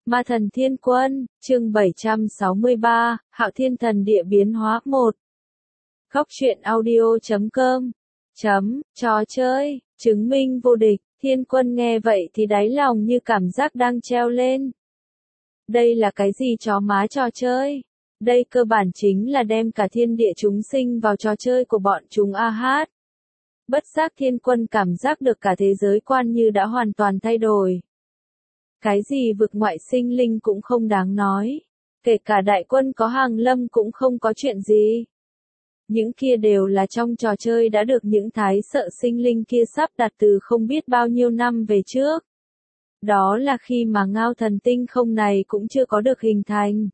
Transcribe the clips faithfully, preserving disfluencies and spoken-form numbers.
Ma thần thiên quân, chương bảy trăm sáu mươi ba, Hạo Thiên Thần Địa biến hóa một. Góc truyện audio chấm com. Chấm, trò chơi, chứng minh vô địch, thiên quân nghe vậy thì đáy lòng như cảm giác đang treo lên. Đây là cái gì chó má trò chơi? Đây cơ bản chính là đem cả thiên địa chúng sinh vào trò chơi của bọn chúng a hát. Bất giác thiên quân cảm giác được cả thế giới quan như đã hoàn toàn thay đổi. Cái gì vực ngoại sinh linh cũng không đáng nói. Kể cả đại quân có hàng lâm cũng không có chuyện gì. Những kia đều là trong trò chơi đã được những thái sợ sinh linh kia sắp đặt từ không biết bao nhiêu năm về trước. Đó là khi mà ngao thần tinh không này cũng chưa có được hình thành.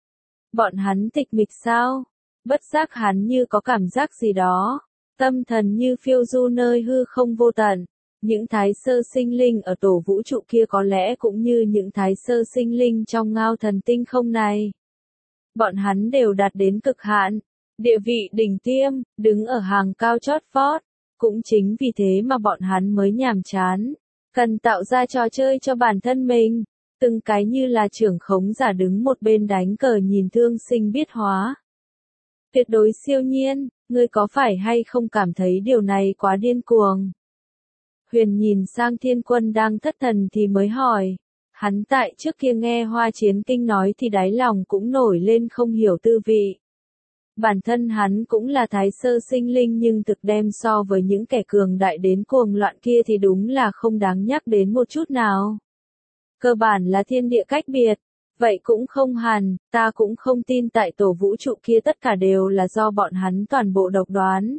Bọn hắn tịch mịch sao? Bất giác hắn như có cảm giác gì đó. Tâm thần như phiêu du nơi hư không vô tận. Những thái sơ sinh linh ở tổ vũ trụ kia có lẽ cũng như những thái sơ sinh linh trong ngao thần tinh không này. Bọn hắn đều đạt đến cực hạn, địa vị đỉnh tiêm, đứng ở hàng cao chót vót. Cũng chính vì thế mà bọn hắn mới nhàm chán, cần tạo ra trò chơi cho bản thân mình. Từng cái như là trưởng khống giả đứng một bên đánh cờ nhìn thương sinh biết hóa. Tuyệt đối siêu nhiên, ngươi có phải hay không cảm thấy điều này quá điên cuồng? Huyền nhìn sang thiên quân đang thất thần thì mới hỏi. Hắn tại trước kia nghe Hoa Chiến Kinh nói thì đáy lòng cũng nổi lên không hiểu tư vị. Bản thân hắn cũng là thái sơ sinh linh nhưng thực đem so với những kẻ cường đại đến cuồng loạn kia thì đúng là không đáng nhắc đến một chút nào. Cơ bản là thiên địa cách biệt. Vậy cũng không hẳn, ta cũng không tin tại tổ vũ trụ kia tất cả đều là do bọn hắn toàn bộ độc đoán.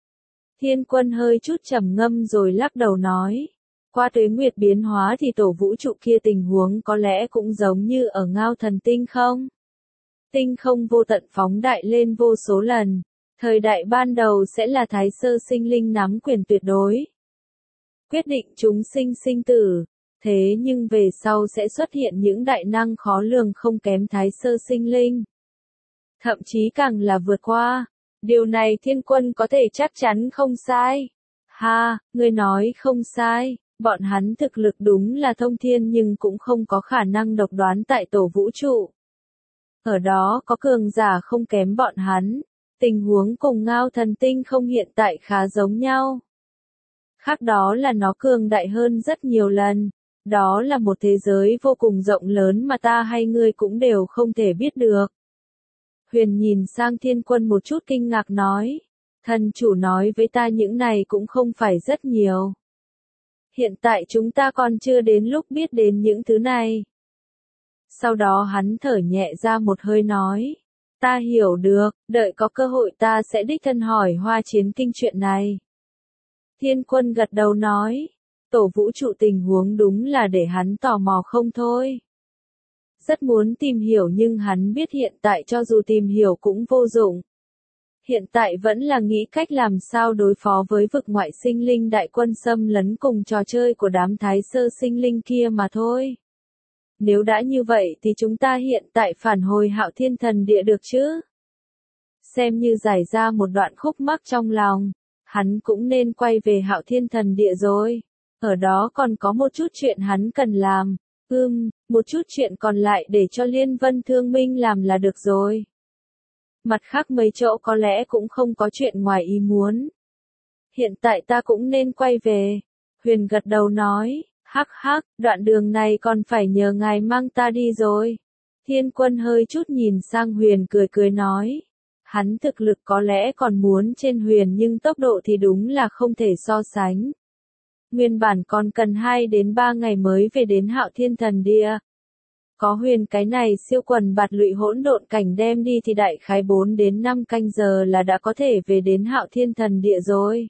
Thiên quân hơi chút trầm ngâm rồi lắc đầu nói. Qua tuế nguyệt biến hóa thì tổ vũ trụ kia tình huống có lẽ cũng giống như ở ngao thần tinh không? Tinh không vô tận phóng đại lên vô số lần. Thời đại ban đầu sẽ là thái sơ sinh linh nắm quyền tuyệt đối. Quyết định chúng sinh sinh tử. Thế nhưng về sau sẽ xuất hiện những đại năng khó lường không kém thái sơ sinh linh. Thậm chí càng là vượt qua. Điều này thiên quân có thể chắc chắn không sai. Ha, ngươi nói không sai, bọn hắn thực lực đúng là thông thiên nhưng cũng không có khả năng độc đoán tại tổ vũ trụ. Ở đó có cường giả không kém bọn hắn, tình huống cùng ngao thần tinh không hiện tại khá giống nhau. Khác đó là nó cường đại hơn rất nhiều lần, đó là một thế giới vô cùng rộng lớn mà ta hay ngươi cũng đều không thể biết được. Huyền nhìn sang thiên quân một chút kinh ngạc nói. Thần chủ nói với ta những này cũng không phải rất nhiều. Hiện tại chúng ta còn chưa đến lúc biết đến những thứ này. Sau đó hắn thở nhẹ ra một hơi nói. Ta hiểu được, đợi có cơ hội ta sẽ đích thân hỏi Hoa Chiến Kinh chuyện này. Thiên quân gật đầu nói. Tổ vũ trụ tình huống đúng là để hắn tò mò không thôi. Rất muốn tìm hiểu nhưng hắn biết hiện tại cho dù tìm hiểu cũng vô dụng. Hiện tại vẫn là nghĩ cách làm sao đối phó với vực ngoại sinh linh đại quân xâm lấn cùng trò chơi của đám thái sơ sinh linh kia mà thôi. Nếu đã như vậy thì chúng ta hiện tại phản hồi Hạo Thiên Thần Địa được chứ? Xem như giải ra một đoạn khúc mắc trong lòng, hắn cũng nên quay về Hạo Thiên Thần Địa rồi. Ở đó còn có một chút chuyện hắn cần làm. Ừm, một chút chuyện còn lại để cho Liên Vân Thương Minh làm là được rồi. Mặt khác mấy chỗ có lẽ cũng không có chuyện ngoài ý muốn. Hiện tại ta cũng nên quay về. Huyền gật đầu nói, hắc hắc, đoạn đường này còn phải nhờ ngài mang ta đi rồi. Thiên quân hơi chút nhìn sang Huyền cười cười nói. Hắn thực lực có lẽ còn muốn trên Huyền nhưng tốc độ thì đúng là không thể so sánh. Nguyên bản còn cần hai đến ba ngày mới về đến Hạo Thiên Thần Địa. Có Huyền cái này siêu quần bạt lụy hỗn độn cảnh đem đi thì đại khái bốn đến năm canh giờ là đã có thể về đến Hạo Thiên Thần Địa rồi.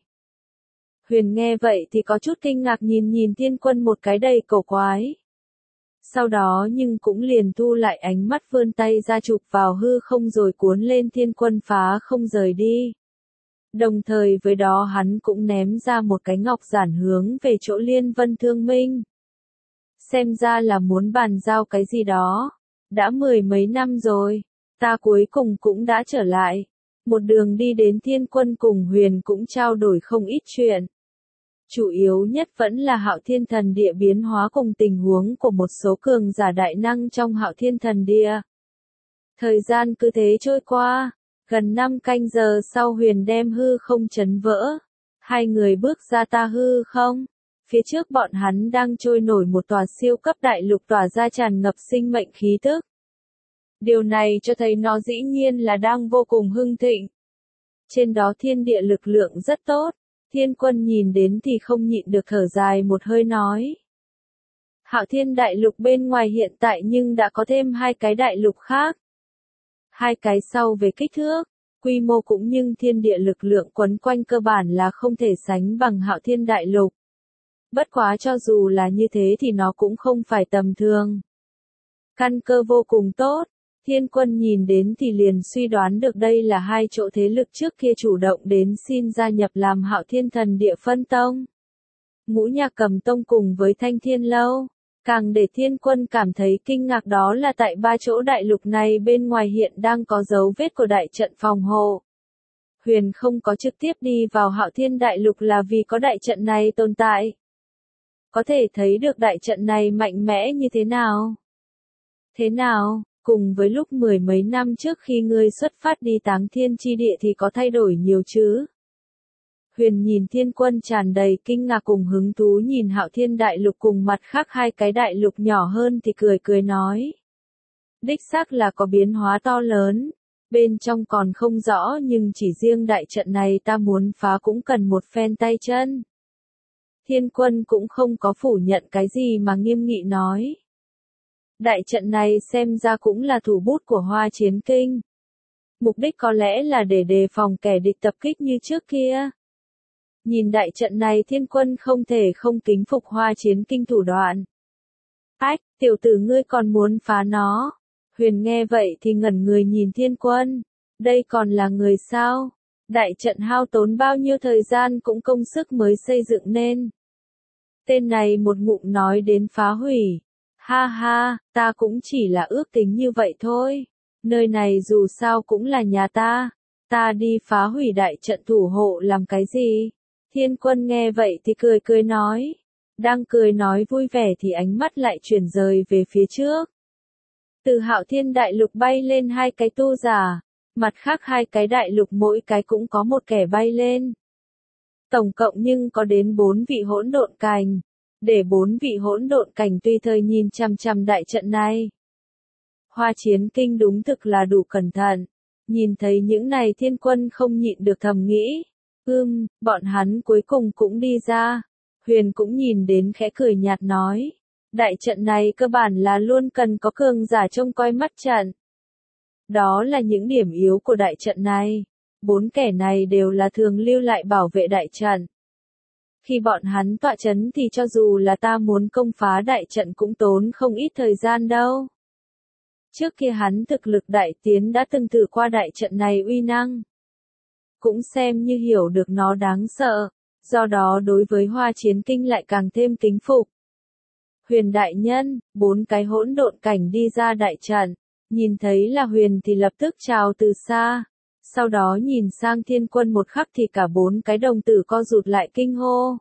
Huyền nghe vậy thì có chút kinh ngạc nhìn nhìn thiên quân một cái đầy cổ quái. Sau đó nhưng cũng liền thu lại ánh mắt vươn tay ra chụp vào hư không rồi cuốn lên thiên quân phá không rời đi. Đồng thời với đó hắn cũng ném ra một cái ngọc giản hướng về chỗ Liên Vân Thương Minh. Xem ra là muốn bàn giao cái gì đó. Đã mười mấy năm rồi, ta cuối cùng cũng đã trở lại. Một đường đi đến thiên quân cùng Huyền cũng trao đổi không ít chuyện. Chủ yếu nhất vẫn là Hạo Thiên Thần Địa biến hóa cùng tình huống của một số cường giả đại năng trong Hạo Thiên Thần Địa. Thời gian cứ thế trôi qua, gần năm canh giờ sau Huyền đem hư không chấn vỡ. Hai người bước ra ta hư không. Phía trước bọn hắn đang trôi nổi một tòa siêu cấp đại lục tỏa ra tràn ngập sinh mệnh khí tức. Điều này cho thấy nó dĩ nhiên là đang vô cùng hưng thịnh. Trên đó thiên địa lực lượng rất tốt. Thiên Quân nhìn đến thì không nhịn được thở dài một hơi nói. Hạo Thiên đại lục bên ngoài hiện tại nhưng đã có thêm hai cái đại lục khác. Hai cái sau về kích thước, quy mô cũng nhưng thiên địa lực lượng quấn quanh cơ bản là không thể sánh bằng Hạo Thiên đại lục. Bất quá cho dù là như thế thì nó cũng không phải tầm thường. Căn cơ vô cùng tốt. Thiên Quân nhìn đến thì liền suy đoán được đây là hai chỗ thế lực trước kia chủ động đến xin gia nhập làm Hạo Thiên Thần Địa phân tông. Ngũ Nhạc Cầm Tông cùng với Thanh Thiên Lâu. Càng để Thiên Quân cảm thấy kinh ngạc đó là tại ba chỗ đại lục này bên ngoài hiện đang có dấu vết của đại trận phòng hộ. Huyền không có trực tiếp đi vào Hạo Thiên đại lục là vì có đại trận này tồn tại. Có thể thấy được đại trận này mạnh mẽ như thế nào. Thế nào? Cùng với lúc mười mấy năm trước khi ngươi xuất phát đi Táng Thiên chi địa thì có thay đổi nhiều chứ? Huyền nhìn Thiên Quân tràn đầy kinh ngạc cùng hứng thú nhìn Hạo Thiên đại lục cùng mặt khác hai cái đại lục nhỏ hơn thì cười cười nói. Đích xác là có biến hóa to lớn, bên trong còn không rõ nhưng chỉ riêng đại trận này ta muốn phá cũng cần một phen tay chân. Thiên Quân cũng không có phủ nhận cái gì mà nghiêm nghị nói. Đại trận này xem ra cũng là thủ bút của Hoa Chiến Kinh. Mục đích có lẽ là để đề phòng kẻ địch tập kích như trước kia. Nhìn đại trận này Thiên Quân không thể không kính phục Hoa Chiến Kinh thủ đoạn. Ách, tiểu tử ngươi còn muốn phá nó. Huyền nghe vậy thì ngẩn người nhìn Thiên Quân. Đây còn là người sao? Đại trận hao tốn bao nhiêu thời gian cũng công sức mới xây dựng nên. Tên này một ngụm nói đến phá hủy. Ha ha, ta cũng chỉ là ước tính như vậy thôi. Nơi này dù sao cũng là nhà ta. Ta đi phá hủy đại trận thủ hộ làm cái gì? Thiên Quân nghe vậy thì cười cười nói. Đang cười nói vui vẻ thì ánh mắt lại chuyển rời về phía trước. Từ Hạo Thiên đại lục bay lên hai cái tu giả. Mặt khác hai cái đại lục mỗi cái cũng có một kẻ bay lên. Tổng cộng nhưng có đến bốn vị hỗn độn cảnh. Để bốn vị hỗn độn cảnh tùy thời nhìn chằm chằm đại trận này. Hoa Chiến Kinh đúng thực là đủ cẩn thận. Nhìn thấy những này Thiên Quân không nhịn được thầm nghĩ. Ưm, bọn hắn cuối cùng cũng đi ra. Huyền cũng nhìn đến khẽ cười nhạt nói. Đại trận này cơ bản là luôn cần có cường giả trông coi mắt trận. Đó là những điểm yếu của đại trận này. Bốn kẻ này đều là thường lưu lại bảo vệ đại trận. Khi bọn hắn tọa chấn thì cho dù là ta muốn công phá đại trận cũng tốn không ít thời gian đâu. Trước kia hắn thực lực đại tiến đã từng thử qua đại trận này uy năng. Cũng xem như hiểu được nó đáng sợ, do đó đối với Hoa Chiến Kinh lại càng thêm kính phục. Huyền đại nhân, bốn cái hỗn độn cảnh đi ra đại trận, nhìn thấy là Huyền thì lập tức chào từ xa. Sau đó nhìn sang Thiên Quân một khắc thì cả bốn cái đồng tử co rụt lại kinh hô.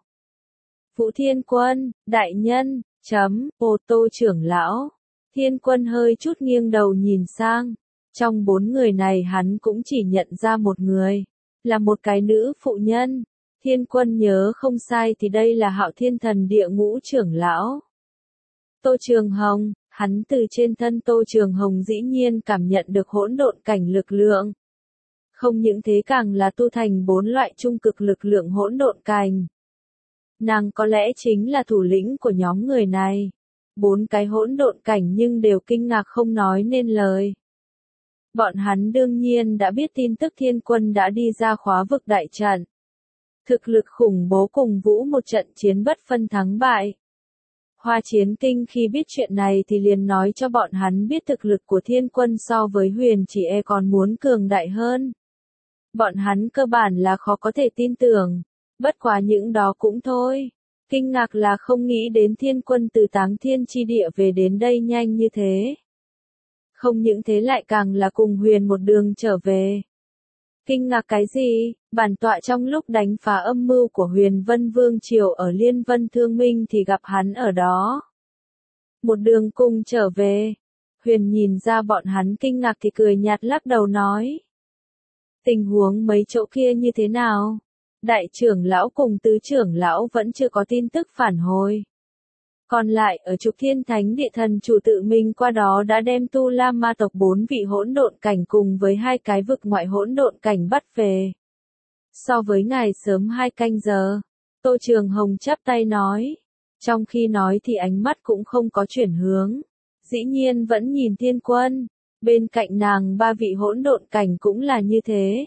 Vũ Thiên Quân, đại nhân, chấm, ô tô trưởng lão. Thiên Quân hơi chút nghiêng đầu nhìn sang. Trong bốn người này hắn cũng chỉ nhận ra một người. Là một cái nữ phụ nhân. Thiên Quân nhớ không sai thì đây là Hạo Thiên Thần Địa ngũ trưởng lão. Tô Trường Hồng, hắn từ trên thân Tô Trường Hồng dĩ nhiên cảm nhận được hỗn độn cảnh lực lượng. Không những thế càng là tu thành bốn loại trung cực lực lượng hỗn độn cảnh. Nàng có lẽ chính là thủ lĩnh của nhóm người này. Bốn cái hỗn độn cảnh nhưng đều kinh ngạc không nói nên lời. Bọn hắn đương nhiên đã biết tin tức Thiên Quân đã đi ra khóa vực đại trận. Thực lực khủng bố cùng Vũ một trận chiến bất phân thắng bại. Hoa Chiến Kinh khi biết chuyện này thì liền nói cho bọn hắn biết thực lực của Thiên Quân so với Huyền chỉ e còn muốn cường đại hơn. Bọn hắn cơ bản là khó có thể tin tưởng. Bất quá những đó cũng thôi. Kinh ngạc là không nghĩ đến Thiên Quân từ Táng Thiên chi địa về đến đây nhanh như thế. Không những thế lại càng là cùng Huyền một đường trở về. Kinh ngạc cái gì? Bản tọa trong lúc đánh phá âm mưu của Huyền Vân Vương Triều ở Liên Vân Thương Minh thì gặp hắn ở đó. Một đường cùng trở về, Huyền nhìn ra bọn hắn kinh ngạc thì cười nhạt lắc đầu nói. Tình huống mấy chỗ kia như thế nào? Đại trưởng lão cùng tứ trưởng lão vẫn chưa có tin tức phản hồi. Còn lại ở Trục Thiên Thánh Địa thần chủ tự mình qua đó đã đem Tu La Ma tộc bốn vị hỗn độn cảnh cùng với hai cái vực ngoại hỗn độn cảnh bắt về. So với ngày sớm hai canh giờ, Tô Trường Hồng chắp tay nói. Trong khi nói thì ánh mắt cũng không có chuyển hướng. Dĩ nhiên vẫn nhìn Thiên Quân. Bên cạnh nàng ba vị hỗn độn cảnh cũng là như thế.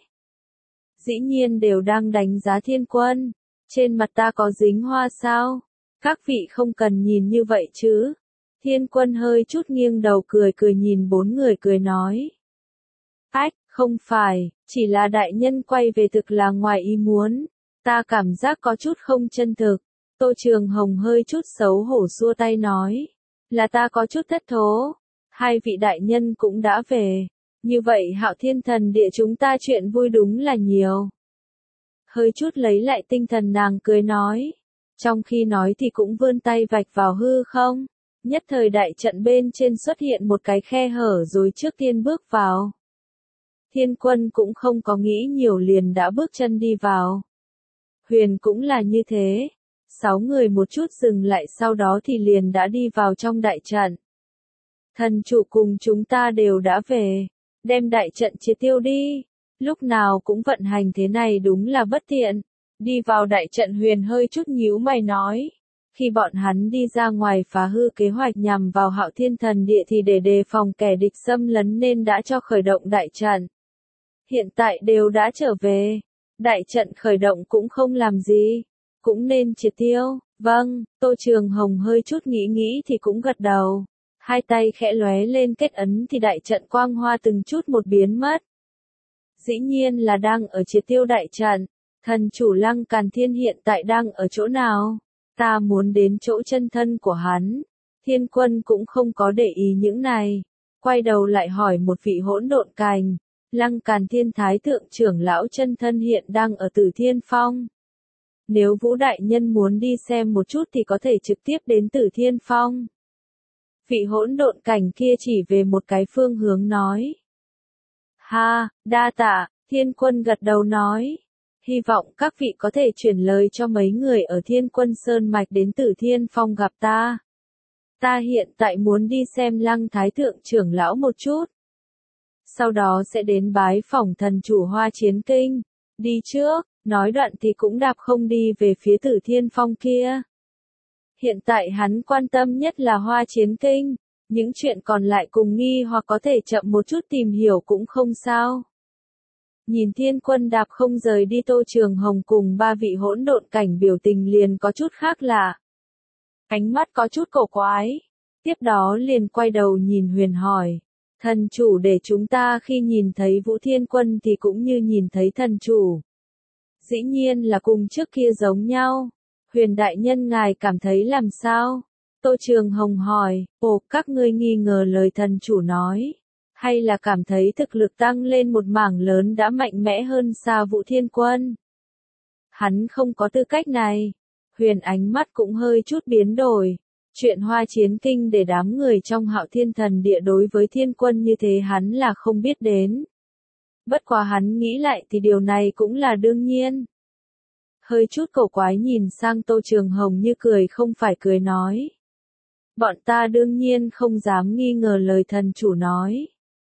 Dĩ nhiên đều đang đánh giá Thiên Quân. Trên mặt ta có dính hoa sao? Các vị không cần nhìn như vậy chứ. Thiên Quân hơi chút nghiêng đầu cười cười nhìn bốn người cười nói. Ách, không phải, chỉ là đại nhân quay về thực là ngoài ý muốn. Ta cảm giác có chút không chân thực. Tô Trường Hồng hơi chút xấu hổ xua tay nói. Là ta có chút thất thố. Hai vị đại nhân cũng đã về. Như vậy Hạo Thiên Thần Địa chúng ta chuyện vui đúng là nhiều. Hơi chút lấy lại tinh thần nàng cười nói. Trong khi nói thì cũng vươn tay vạch vào hư không. Nhất thời đại trận bên trên xuất hiện một cái khe hở rồi trước tiên bước vào. Thiên Quân cũng không có nghĩ nhiều liền đã bước chân đi vào. Huyền cũng là như thế. Sáu người một chút dừng lại sau đó thì liền đã đi vào trong đại trận. Thần chủ cùng chúng ta đều đã về. Đem đại trận triệt tiêu đi. Lúc nào cũng vận hành thế này đúng là bất tiện. Đi vào đại trận Huyền hơi chút nhíu mày nói. Khi bọn hắn đi ra ngoài phá hư kế hoạch nhằm vào Hạo Thiên Thần Địa thì để đề phòng kẻ địch xâm lấn nên đã cho khởi động đại trận. Hiện tại đều đã trở về. Đại trận khởi động cũng không làm gì. Cũng nên triệt tiêu. Vâng, Tô Trường Hồng hơi chút nghĩ nghĩ thì cũng gật đầu. Hai tay khẽ lóe lên kết ấn thì đại trận quang hoa từng chút một biến mất. Dĩ nhiên là đang ở triệt tiêu đại trận. Thần chủ Lăng Càn Thiên hiện tại đang ở chỗ nào? Ta muốn đến chỗ chân thân của hắn. Thiên Quân cũng không có để ý những này. Quay đầu lại hỏi một vị hỗn độn cành. Lăng Càn Thiên Thái Thượng trưởng lão chân thân hiện đang ở Tử Thiên Phong. Nếu Vũ Đại Nhân muốn đi xem một chút thì có thể trực tiếp đến Tử Thiên Phong. Vị hỗn độn cảnh kia chỉ về một cái phương hướng nói. Ha, đa tạ, Thiên Quân gật đầu nói. Hy vọng các vị có thể chuyển lời cho mấy người ở Thiên Quân Sơn Mạch đến Tử Thiên Phong gặp ta. Ta hiện tại muốn đi xem Lăng Thái Thượng trưởng lão một chút. Sau đó sẽ đến bái phỏng thần chủ Hoa Chiến Kinh. Đi trước, nói đoạn thì cũng đạp không đi về phía Tử Thiên Phong kia. Hiện tại hắn quan tâm nhất là Hoa Chiến Kinh. Những chuyện còn lại cùng nghi hoặc có thể chậm một chút tìm hiểu cũng không sao. Nhìn Thiên Quân đạp không rời đi Tô Trường Hồng cùng ba vị hỗn độn cảnh biểu tình liền có chút khác lạ. Ánh mắt có chút cổ quái. Tiếp đó liền quay đầu nhìn Huyền hỏi. Thần chủ để chúng ta khi nhìn thấy Vũ Thiên Quân thì cũng như nhìn thấy thần chủ. Dĩ nhiên là cùng trước kia giống nhau. Huyền đại nhân ngài cảm thấy làm sao? Tô Trường Hồng hỏi, ồ, các ngươi nghi ngờ lời thần chủ nói. Hay là cảm thấy thực lực tăng lên một mảng lớn đã mạnh mẽ hơn xa Vũ Thiên Quân? Hắn không có tư cách này. Huyền ánh mắt cũng hơi chút biến đổi. Chuyện Hoa Chiến Kinh để đám người trong Hạo Thiên Thần Địa đối với Thiên Quân như thế hắn là không biết đến. Bất quá hắn nghĩ lại thì điều này cũng là đương nhiên. Hơi chút cổ quái nhìn sang Tô Trường Hồng như cười không phải cười nói. Bọn ta đương nhiên không dám nghi ngờ lời thần chủ nói.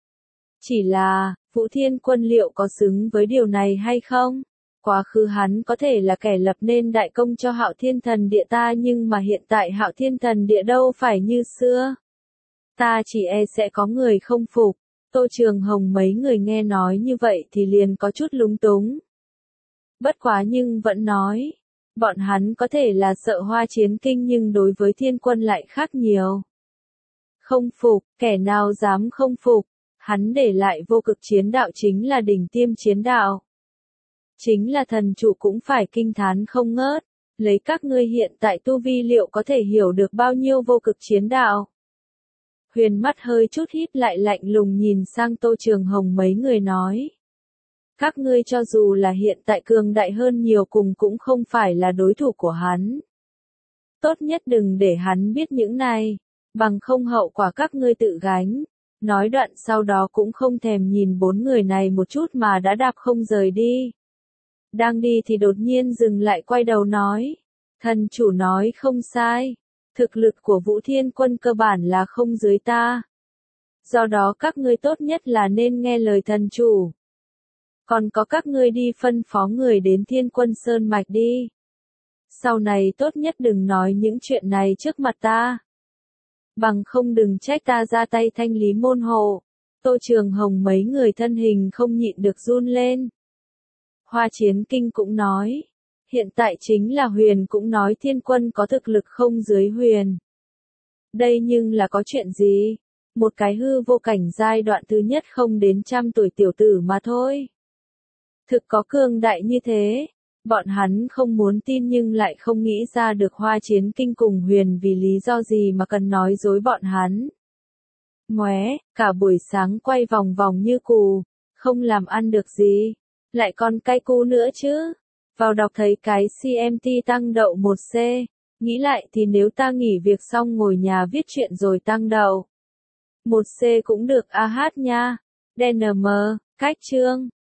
Chỉ là, Vũ Thiên Quân liệu có xứng với điều này hay không? Quá khứ hắn có thể là kẻ lập nên đại công cho Hạo Thiên Thần Địa ta nhưng mà hiện tại Hạo Thiên Thần Địa đâu phải như xưa. Ta chỉ e sẽ có người không phục. Tô Trường Hồng mấy người nghe nói như vậy thì liền có chút lúng túng. Bất quá nhưng vẫn nói. Bọn hắn có thể là sợ Hoa Chiến Kinh nhưng đối với Thiên Quân lại khác nhiều. Không phục, kẻ nào dám không phục. Hắn để lại vô cực chiến đạo chính là đỉnh tiêm chiến đạo. Chính là thần chủ cũng phải kinh thán không ngớt. Lấy các ngươi hiện tại tu vi liệu có thể hiểu được bao nhiêu vô cực chiến đạo. Huyền mắt hơi chút hít lại lạnh lùng nhìn sang Tô Trường Hồng mấy người nói. Các ngươi cho dù là hiện tại cường đại hơn nhiều cùng cũng không phải là đối thủ của hắn. Tốt nhất đừng để hắn biết những này, bằng không hậu quả các ngươi tự gánh. Nói đoạn sau đó cũng không thèm nhìn bốn người này một chút mà đã đạp không rời đi. Đang đi thì đột nhiên dừng lại quay đầu nói. Thần chủ nói không sai. Thực lực của Vũ Thiên Quân cơ bản là không dưới ta. Do đó các ngươi tốt nhất là nên nghe lời thần chủ. Còn có các ngươi đi phân phó người đến Thiên Quân Sơn Mạch đi. Sau này tốt nhất đừng nói những chuyện này trước mặt ta. Bằng không đừng trách ta ra tay thanh lý môn hộ. Tô Trường Hồng mấy người thân hình không nhịn được run lên. Hoa Chiến Kinh cũng nói. Hiện tại chính là Huyền cũng nói Thiên Quân có thực lực không dưới Huyền. Đây nhưng là có chuyện gì? Một cái hư vô cảnh giai đoạn thứ nhất không đến trăm tuổi tiểu tử mà thôi. Thực có cường đại như thế. Bọn hắn không muốn tin nhưng lại không nghĩ ra được Hoa Chiến Kinh cùng Huyền vì lý do gì mà cần nói dối bọn hắn. Ngoé, cả buổi sáng quay vòng vòng như cù, không làm ăn được gì, lại còn cay cu nữa chứ. Vào đọc thấy cái xê em tê tăng đậu một C, nghĩ lại thì nếu ta nghỉ việc xong ngồi nhà viết chuyện rồi tăng đậu một C cũng được a hát nha. đê en em, cách chương.